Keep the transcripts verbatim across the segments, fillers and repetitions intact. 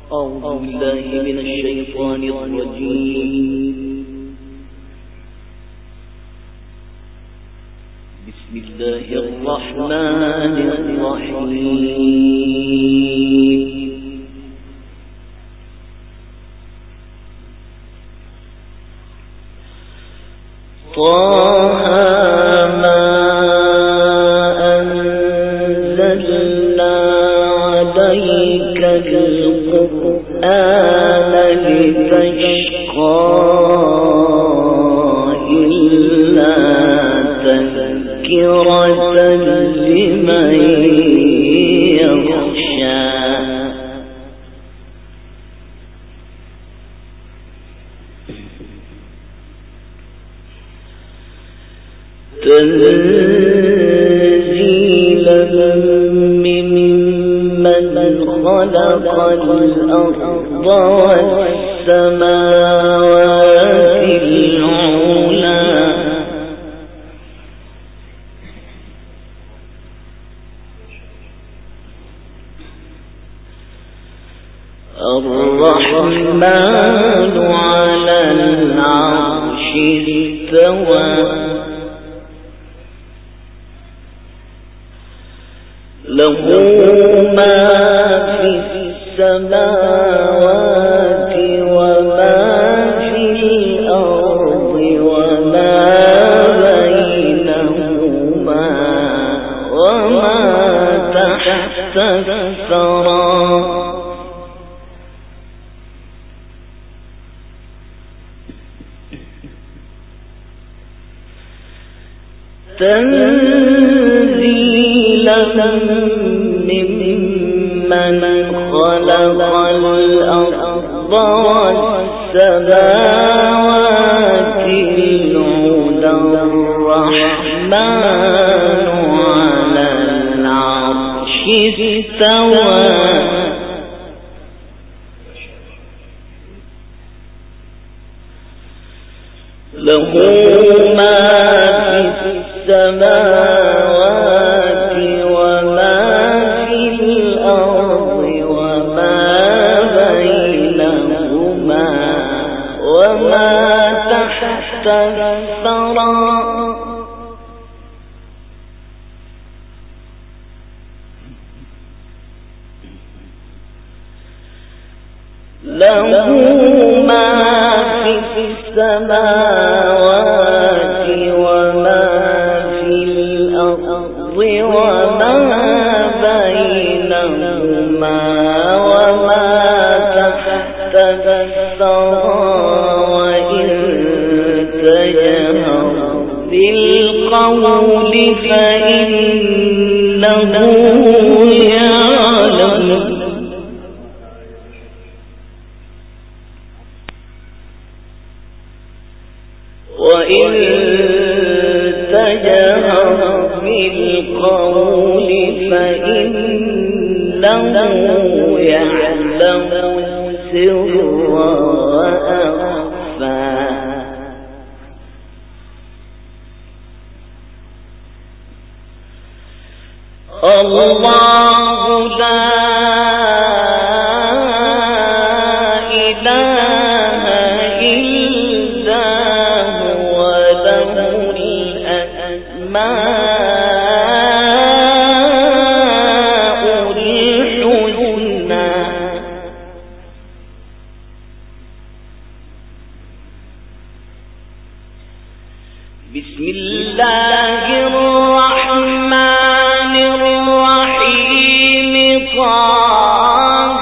أعوذ بالله من الشيطان الرجيم. بسم الله الرحمن الرحيم. طه ما أنزلنا عليك القرآن لتشقى إلا تذكرة لمن يخشى. تنزيلا ممن خلق الأرض والسماوات العلى الرحمن على العرش استوى. له ما في السماوات وما في الأرض وما بينهما وما تحت الثرى. تنزيلا ممن خلق الأرض والسماوات العلى الرحمن على العرش استوى. له ما في السماوات وما في الأرض وما بينهما وما تحت الثرى. له ما في السماوات وما في الأرض وما بينهما وما تحت الثرى. وإن تجهر بالقول فإنه يعلم وإن تجهر بالقول فإنه يعلم السر وأخفى. الله لا إله إلا هو له الأسماء الحسنى. بسم الله الرحمن الرحيم. طه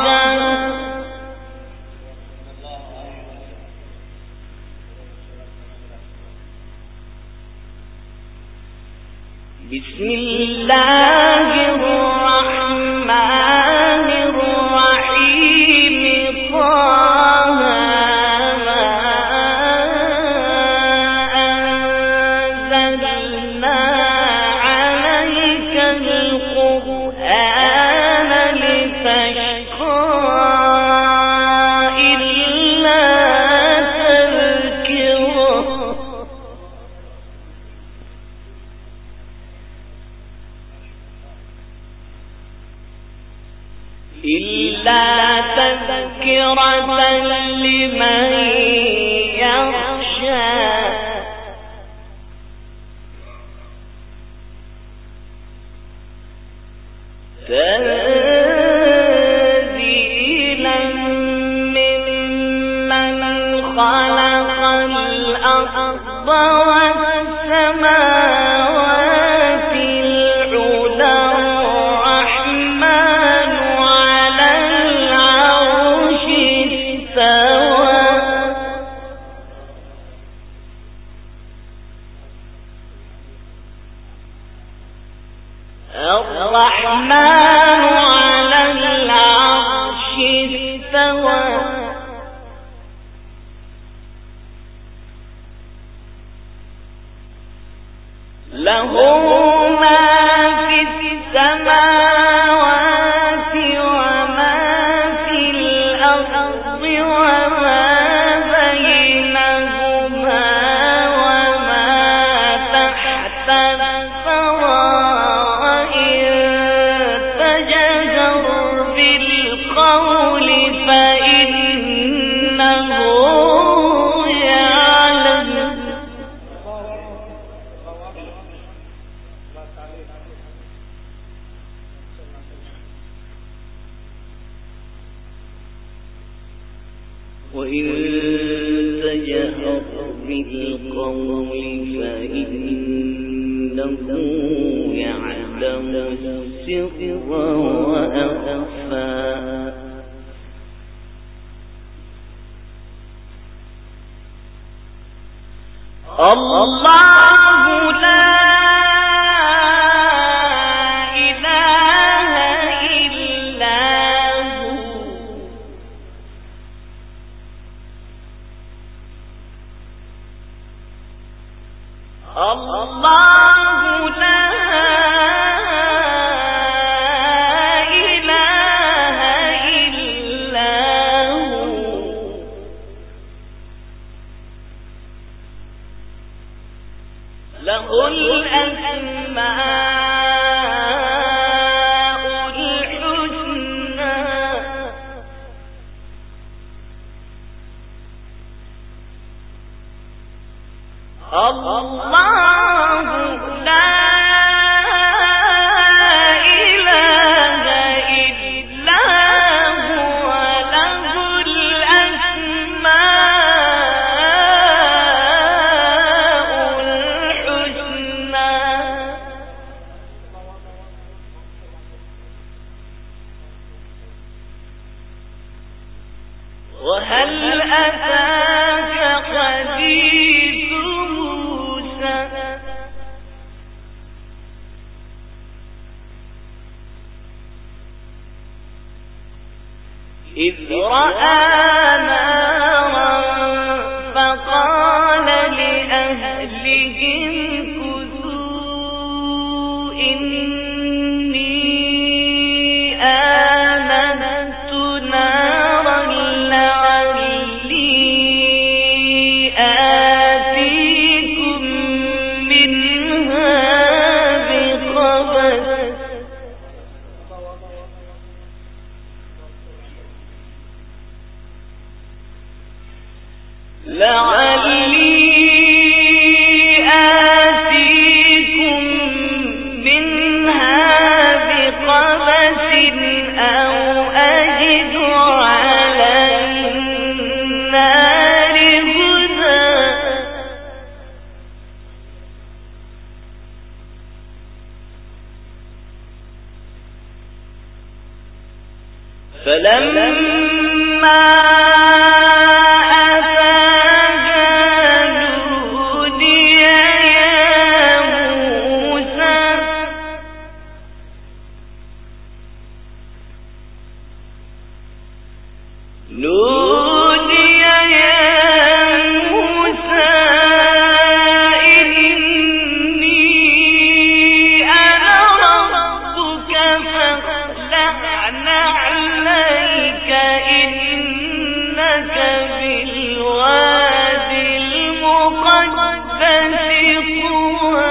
بسم الله الرحمن الرحيم. طه ما أنزلنا عليك القرآن لتشقى إلا تذكرة. إلا تذكرة لمن يخشى تنزيلا ممن خلق الأرض والسماوات العلى الرحمن على العرش استوى الرحمن على العرش استوى له ما في السماوات وما في الأرض وما بينهما وما تحت الثرى وإن تجهر بالقول فإنه يعلم وإن تجهر بالقول فإنه يعلم السر وأخفى الله لا إله إلا هو الله لا إله إلا هو له الأسماء الحسنى الله لا إله إلا هو له الأسماء الحسنى وهل أتاك حديث موسى إذ رأى نارا فقال لأهلهم كثوا إني آنست نارا لعلي آتيكم منها بقبس لعلي آتيكم منها بقبس أو أجد على النار هدى فلما نودي يا موسى إني أنا ربك فاخلع نعليك إنك بالوادي المقدس طوى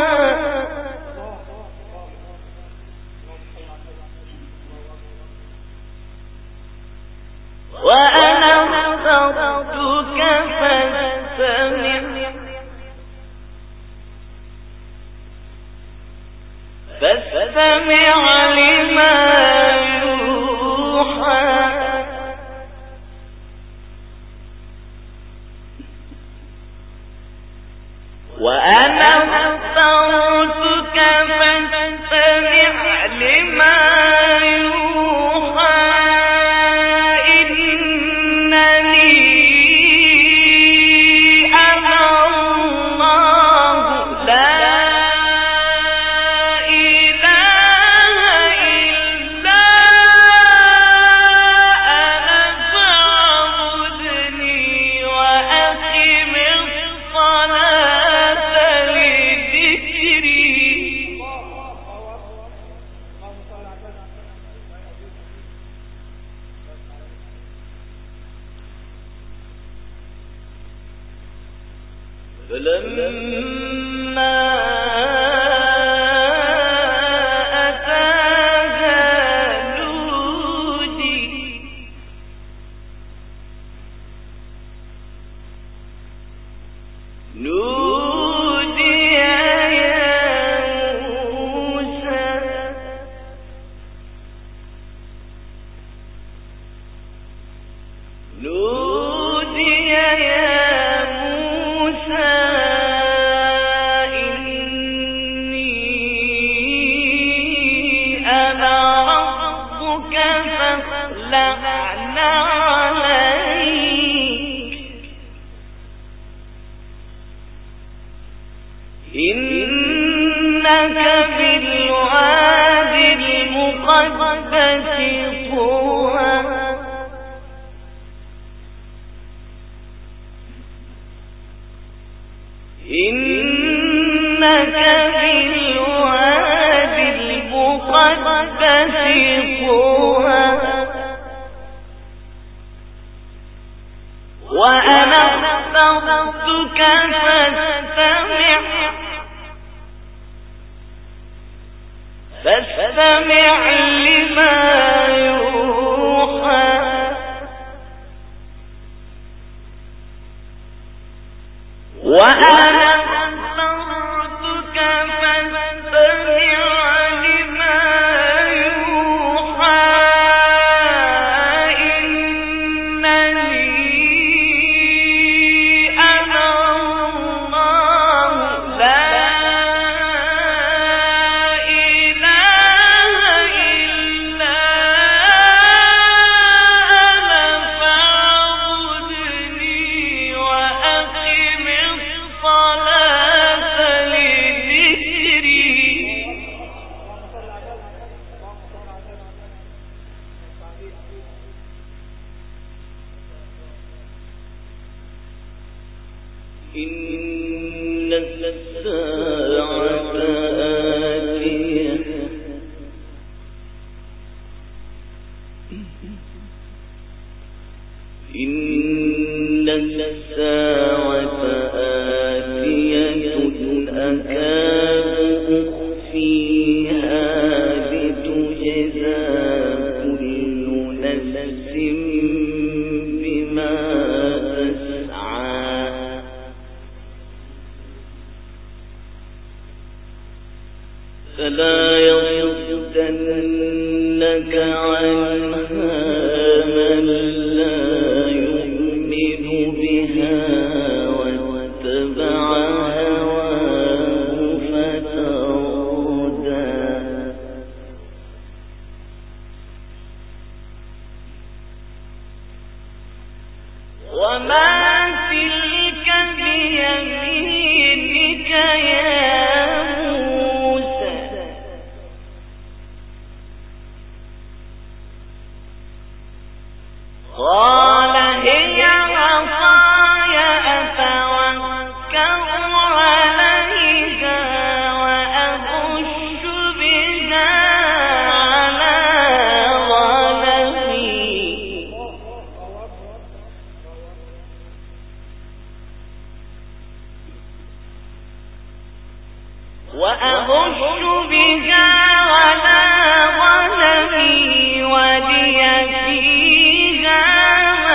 ولي فيها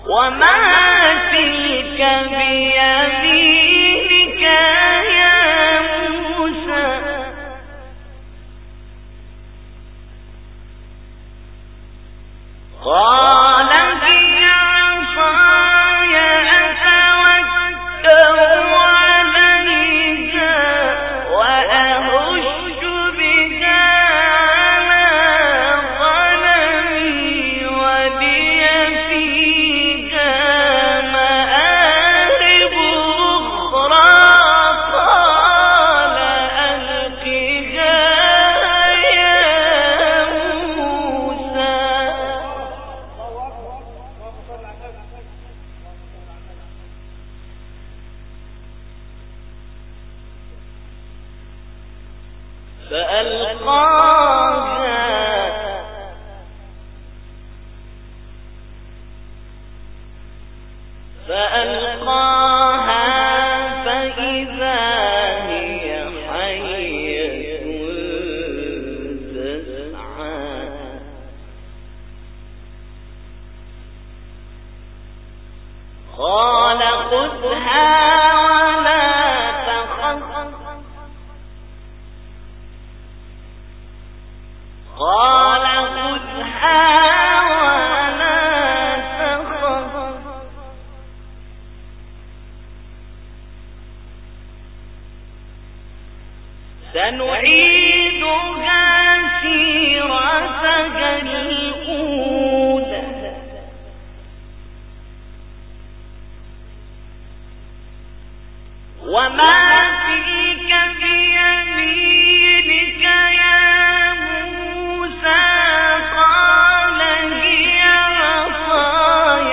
وما تلك بيمينك يا موسى قال هي عصاي أتوكل عليها وأهش بها على غنمي ولي فيها مآرب أخرى قال ألقها يا موسى فألقاها فألقاها فإذا هي حية تسعى قال خذها ولا تخف قال خذها ولا تخف سنعيدها سيرتها الأولى وما تلك بيمينك يا موسى قال هي عصاي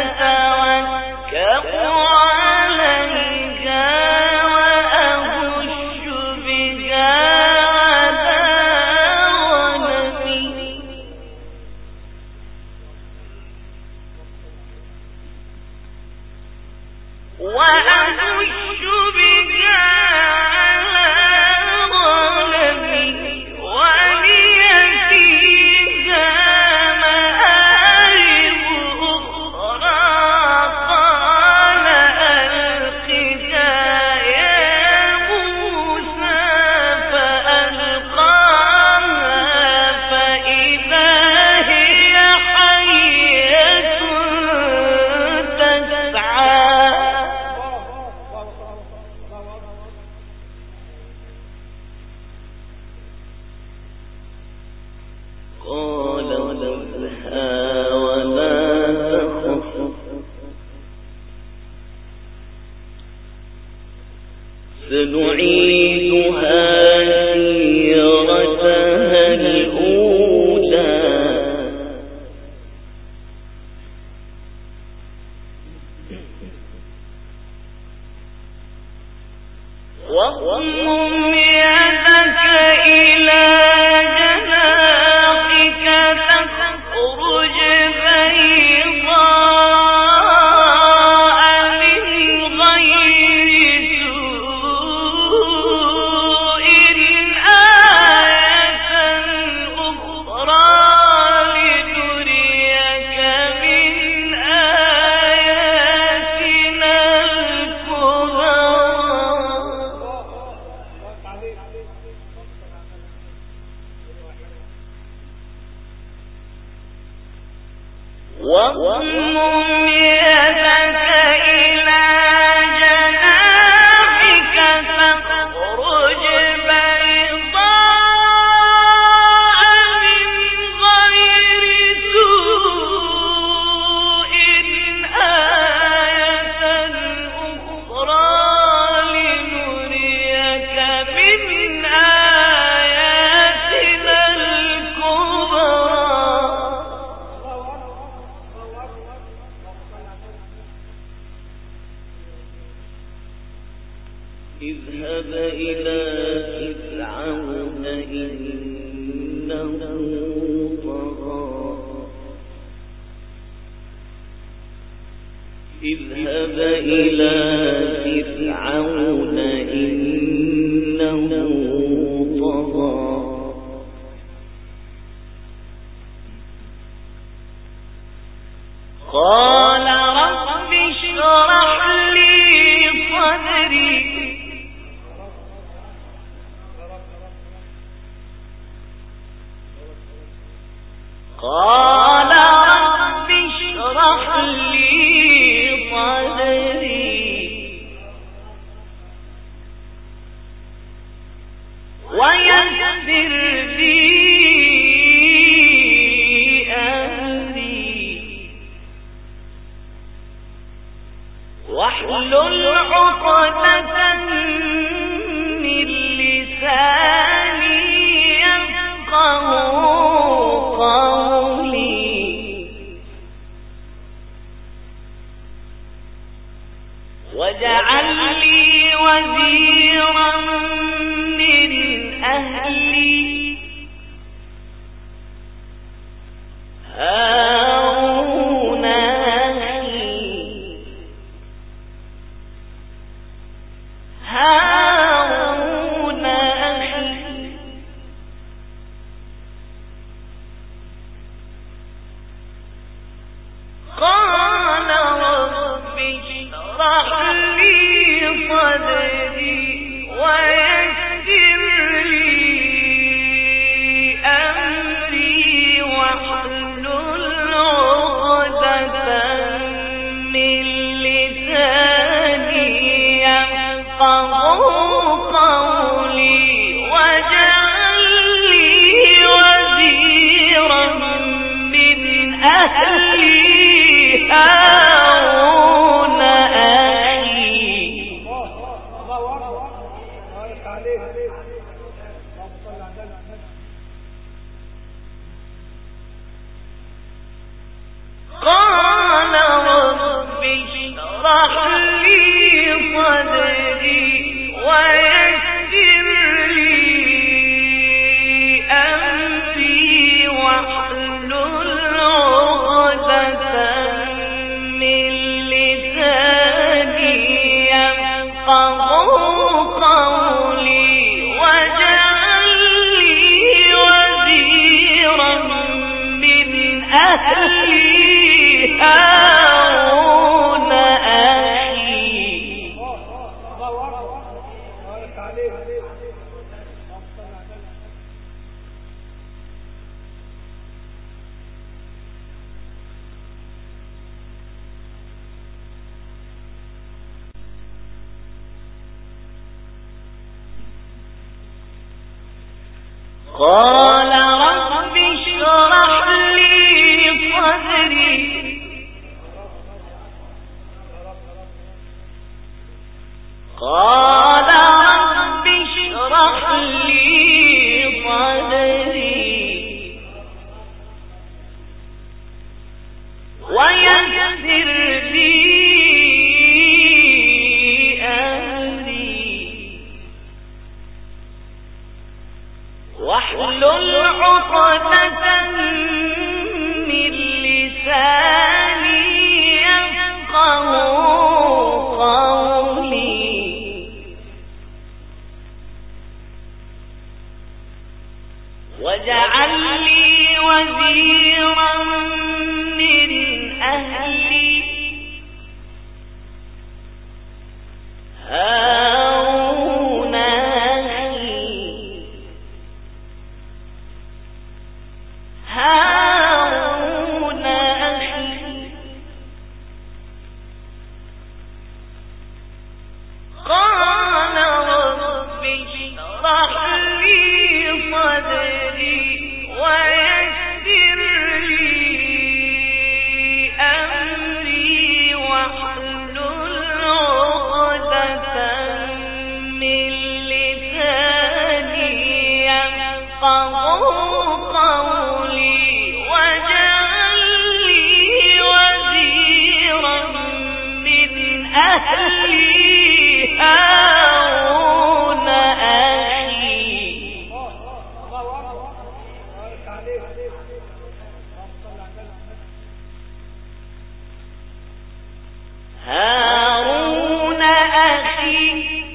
أتوكأ عليها وأهش بها على غنمي وأهش بها على غنمي ولي فيها مآرب أخرى قال ألقها يا موسى فألقاها فإذا هي حية تسعى قال خذها ولا تخف سنعيدها سيرتها الأولى واضمم يدك إلى جناحك تخرج بيضاء من غير سوء آية أخرى لنريك من آياتنا الكبرى واضمم يدك إلى جناحك تخرج بيضاء من غير سوء آية أخرى لنريك من آياتنا الكبرى اذهب إلى فرعون إنه طغى اذهب إلى فرعون إنه طغى قال واحلل عقدة من لساني يفقهوا قولي واجعل لي وزيرا من أهلي هارون أخي هارون أخي قال رب اشرح لي صدري ويسر لي أمري واحلل عقدة من لساني يفقهوا قولي واجعل لي وزيرا من أهلي هارون أخي قال رب اشرح لي صدري ويسر لي أمري واحلل عقدة من لساني يفقهوا قولي واجعل لي وزيرا من أهلي هارون أخي قال رب اشرح لي صدري قال رب اشرح لي صدري ويسر لي أمري واحلل عقدة من لساني يفقهوا قولي واجعل لي وزيرا من أهلي هارون أخي هارون أخي قال رب اشرح لي صدري ويسر لي أمري واحلل عقدة من لساني يفقهوا قولي واجعل لي وزيرا من أهلي هارون أخي هارون أخي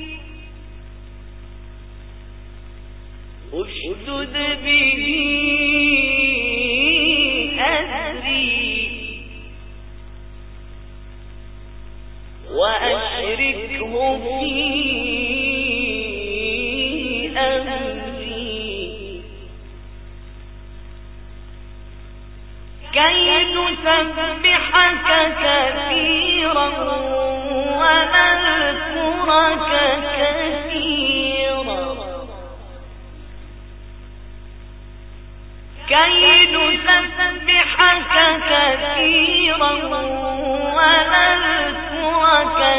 اشدد به أزري وأشركه في أمري كي نسبحك كثيرا ونذكرك كثيرا كي نسبحك كثيرا ونذكرك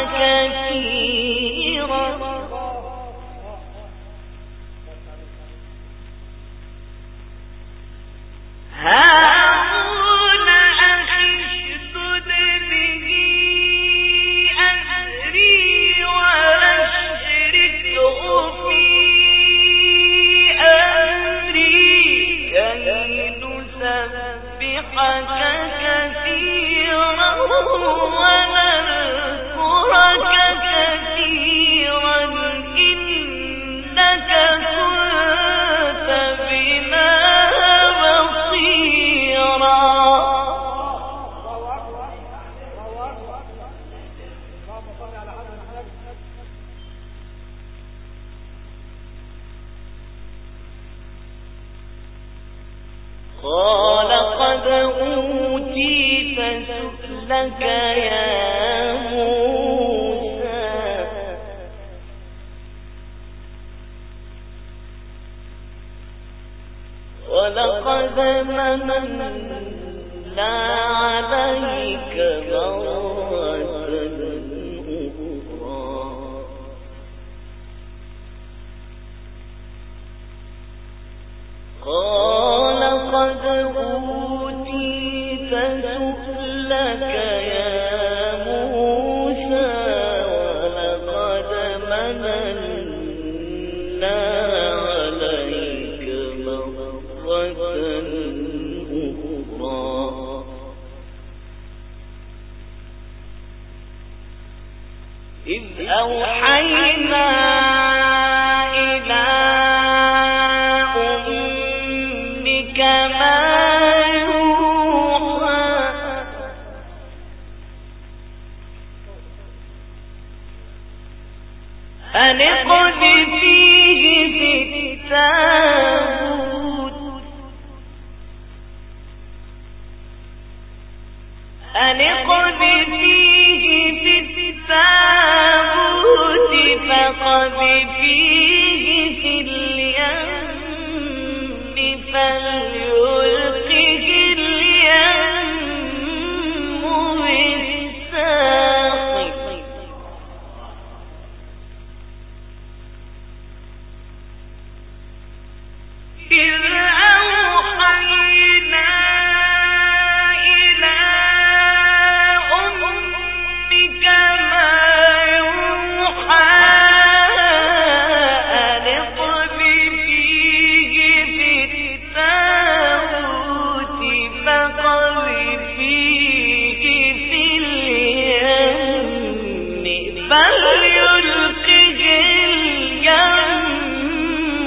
قال قد أوتيت سؤلك يا موسى ولقد مننا عليك مرة أخرى قال قد أوتيت سؤلك يا موسى ولقد مننا عليك مرة أخرى إذ أوحينا إلى أمك ما يوحى أن اقذفيه في التابوت أن اقذفيه في التابوت فقذفيه في اليم فليلقه اليم بالساحل إذ أوحينا إلى أمك ما يوحى أن اقذفيه في التابوت فقذفيه في اليم فليلقه اليم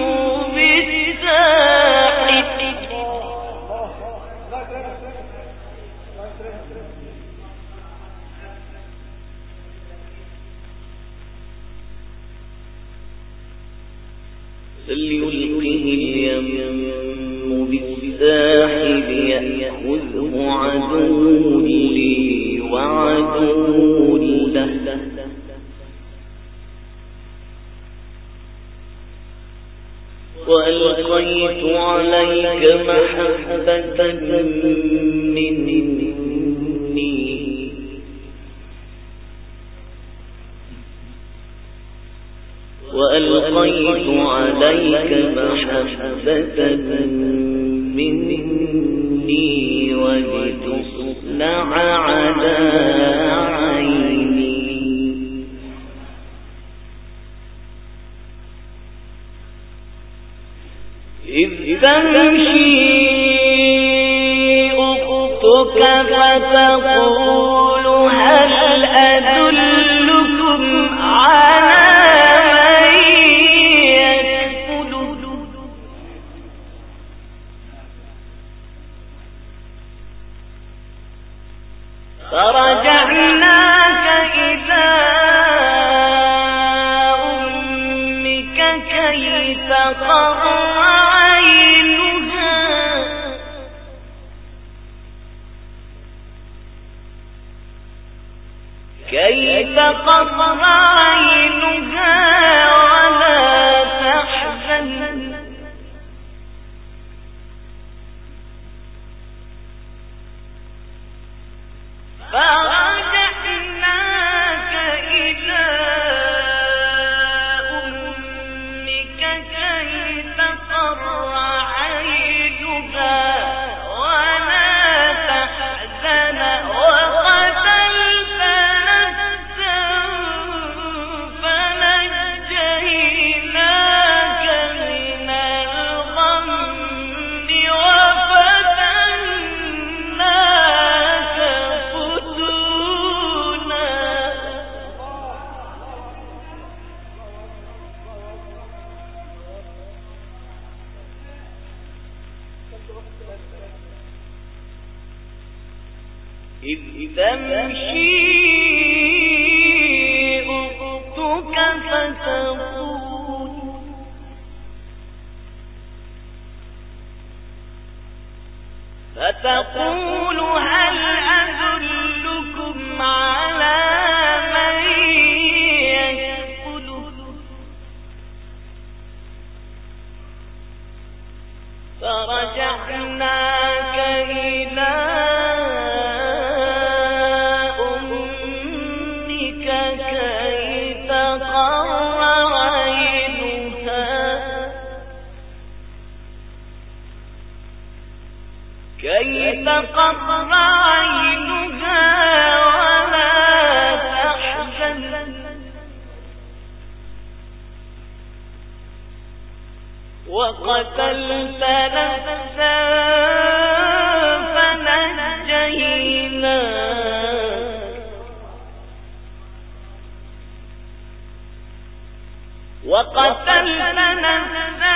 بالساحل فليلقه اليم بالساحل يأخذه عدو لي وعدو له وألقيت عليك محبة مني وألقيت عليك محبة مني ولتصنع على عيني إذ تمشي أختك فتقول هل أدلكم على فرجعناك إلى أمك كي تقر عينها كي تقر عينها ولا تحزن فرجعناك إلى أمك كي تقر عينها ولا تحزن وقتلت نفسا فنجيناك من الغم وفتناك فتونا إذ تمشي أختك فتقول تقر عينها ولا تحزن وقتلت نفسا فنجيناك وقتلت نفسا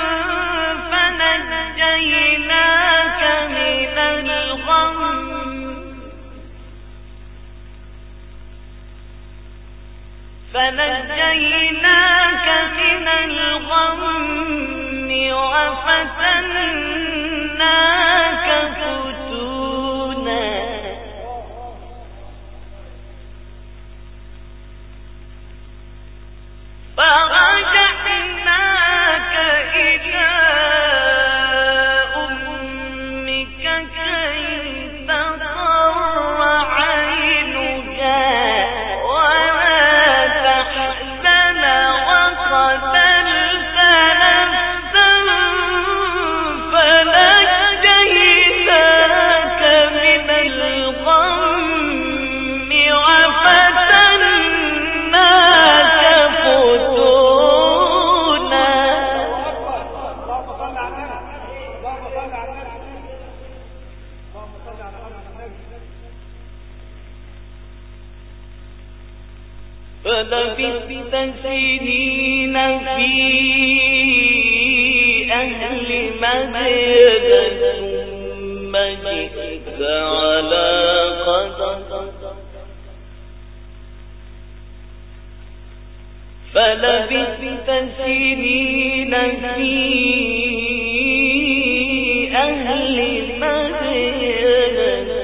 فنجيناك من الغم فنجيناك من الغم وفتناك فتونا فرجعناك إلى أمك كي تقر عينها ولا تحزن وقتلت نفسا فنجيناك من الغم وفتناك فتونا فلبثت سنين في أهل مدين ثم جئت على قدر فلبثت سنين في أهل مدين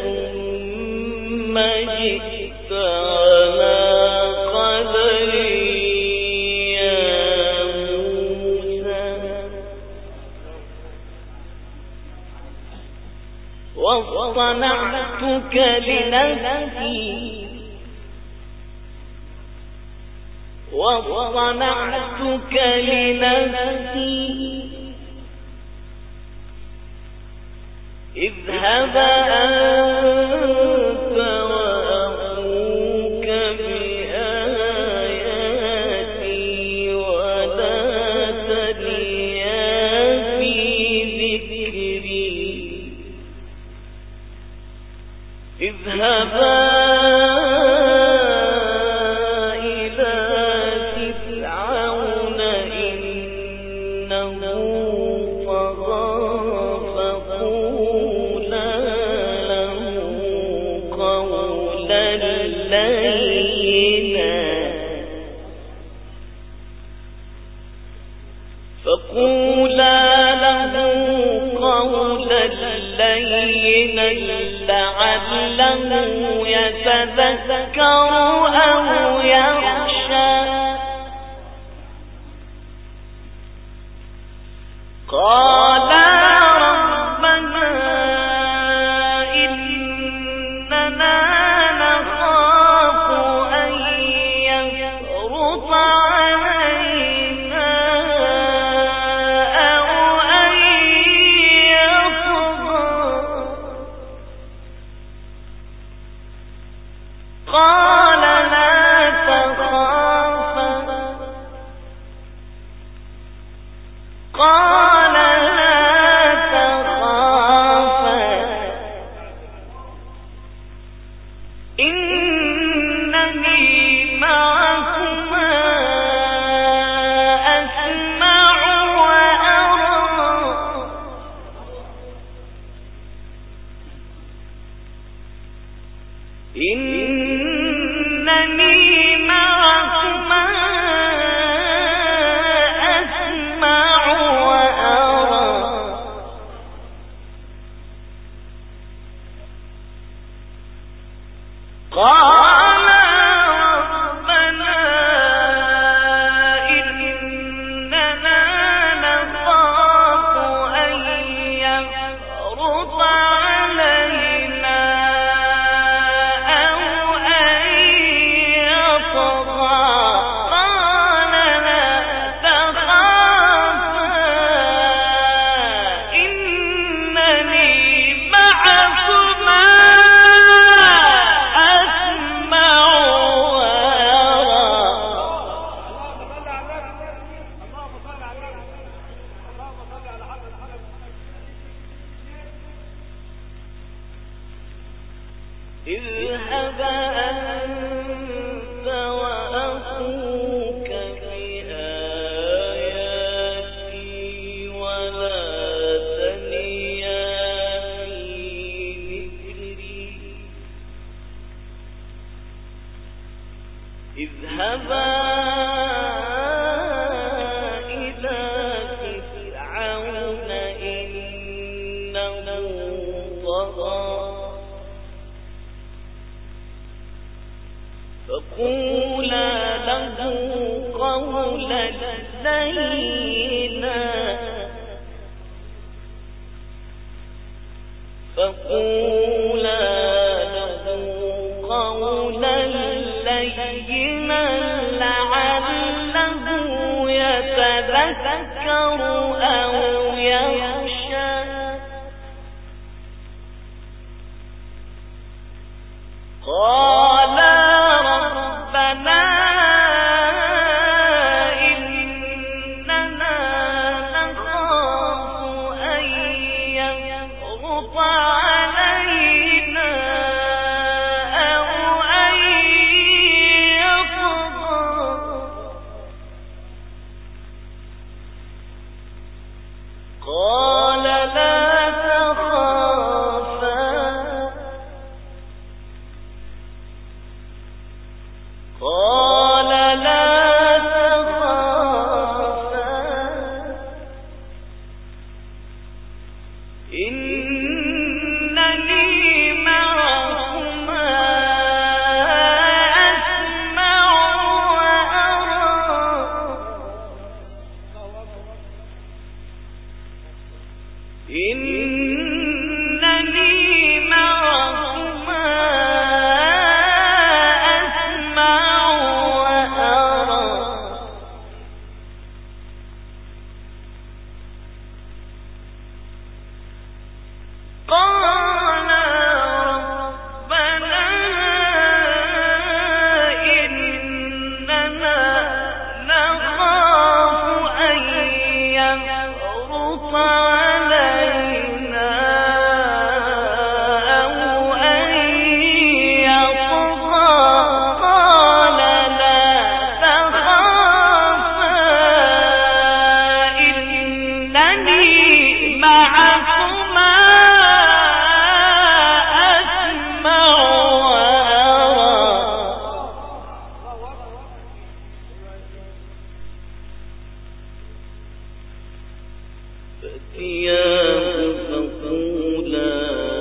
ثم جئت على قدر يا موسى واصطنعتك لنفسي واصطنعتك لنفسي اذهب أنت وأخوك بآياتي ولا تنيا في ذكري اذهبا فقولا له قولا لينا لعله يتذكر أو يخشى قالا ربنا إننا نخاف أن يفرط علينا قال لا تخافا قال لا تخافا إنني معكما أسمع وأرى إنني معكما أسمع وأرى قال ربنا إننا نخاف أن يفرط علينا إنني معكما اذهبا إلى فرعون إنه طغى فقولا له قولا لينا فقولا له قولا لينا لعله يتذكر أو يخشى قال ربنا إننا نخاف أن يفرط علينا أو أن يطغى قال لا تخافا قال لا تخافا إنني معكما أسمع وأرى إنني معكما أسمع وأرى قال ربنا إننا نخاف أن يفرط علينا أو أن يطغى قال لا تخافا إنني معكما أسمع وأرى فأتياه فقولا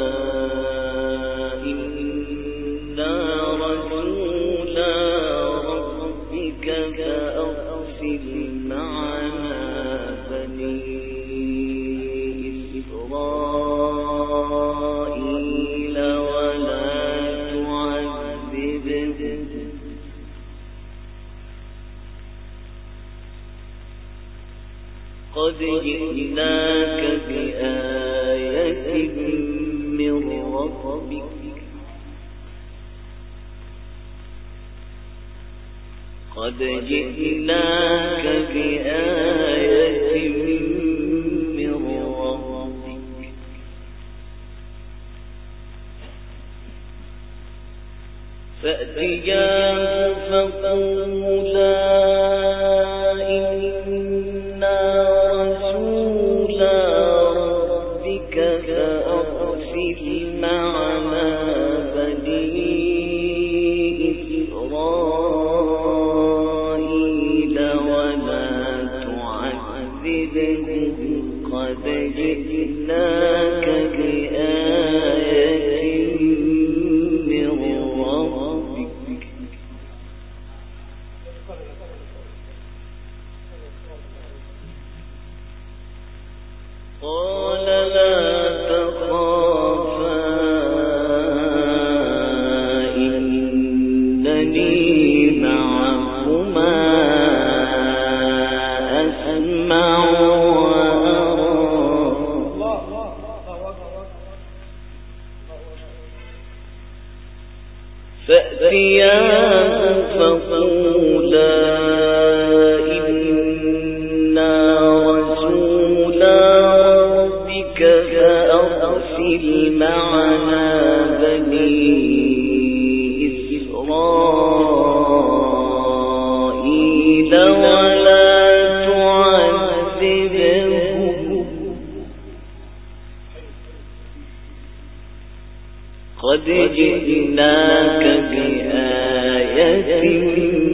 إنا رسولا ربك فأرسل معنا بني إسرائيل ولا تعذبهم قد جئناك بآية من ربك قد جئناك بآية من ربك فأتياه فقولا إنا رسولا ربك فأرسل معنا بني إسرائيل ولا تعذبهم قد جئناك بآية من ربك قال لا تخافا إنني معكما أسمع وأرى فأتياه فقولا إنا رسولا ربك فأرسل معنا بني إسرائيل ولا تعذبهم قد جئناك بآية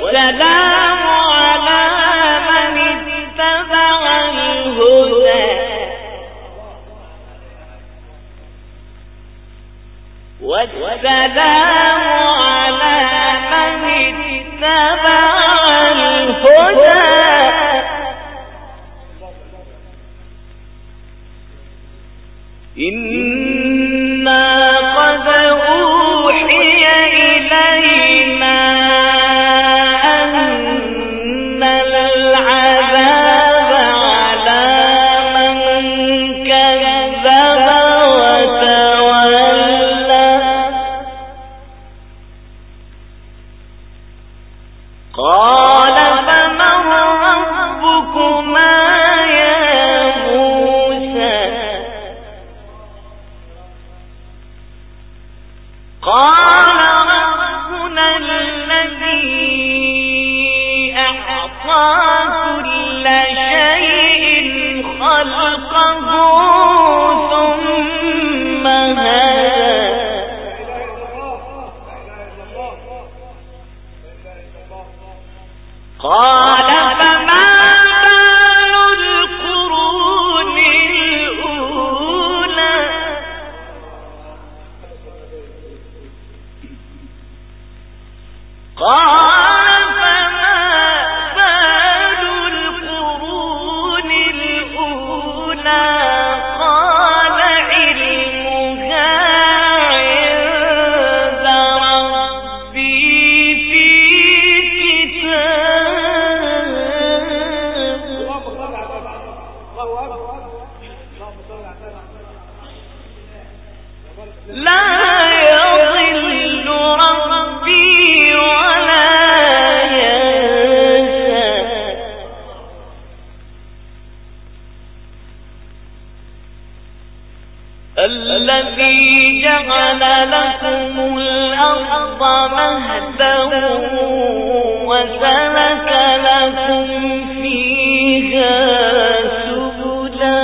والسلام على من اتبع الهدى والسلام على من اتبع الهدى إنا قد أوحي إلينا أن العذاب على من كذب وتولى قال فمن ربكما قال ربنا الذي أعطى كل شيء خلقه ثم هدى قال فما بال القرون الأولى قال فما بال القرون الأولى قال علمها عند ربي في كتاب لا يضل ربي الذي جعل لكم الأرض مهدا وسلك لكم فيها سبلا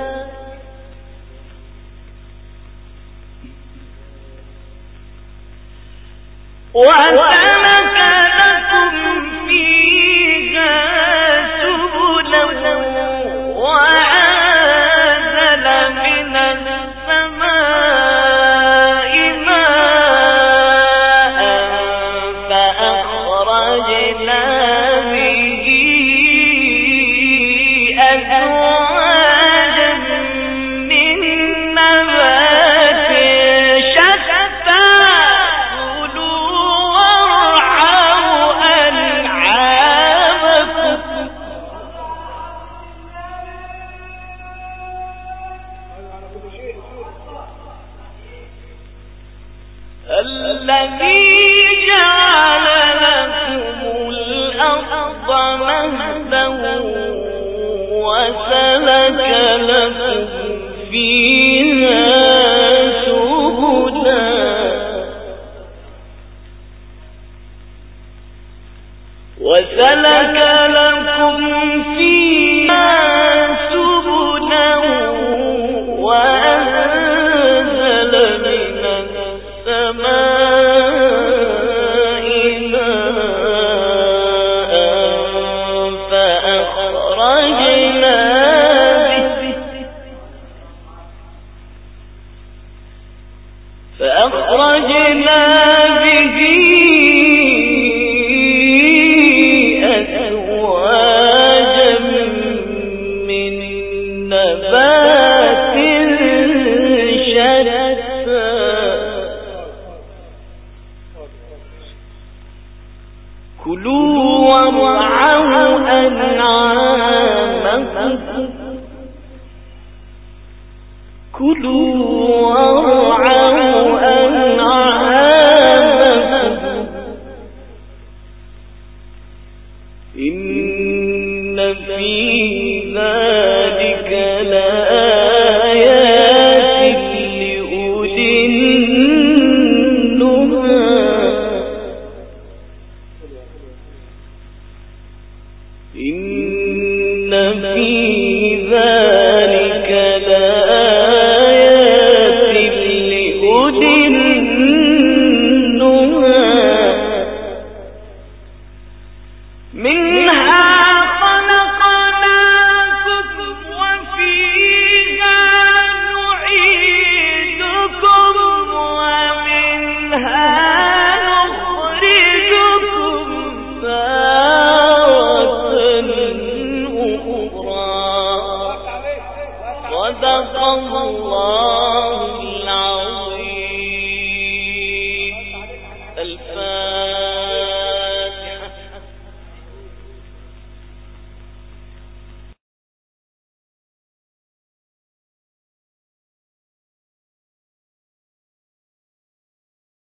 وسلك لكم فيها سبلا وأنزل من السماء ماء فأخرجنا به أزواجا من نبات شتى كلوا وارعوا أنعامكم الذي جعل لكم الأرض مهدا وسلك لكم فيها سبلا وسلك لكم فيها سبلا وأنزل من السماء ماء فأخرجنا به فأخرجنا به أزواجا من نبات شتى كلوا وارعوا أنعامكم كلوا وارعوا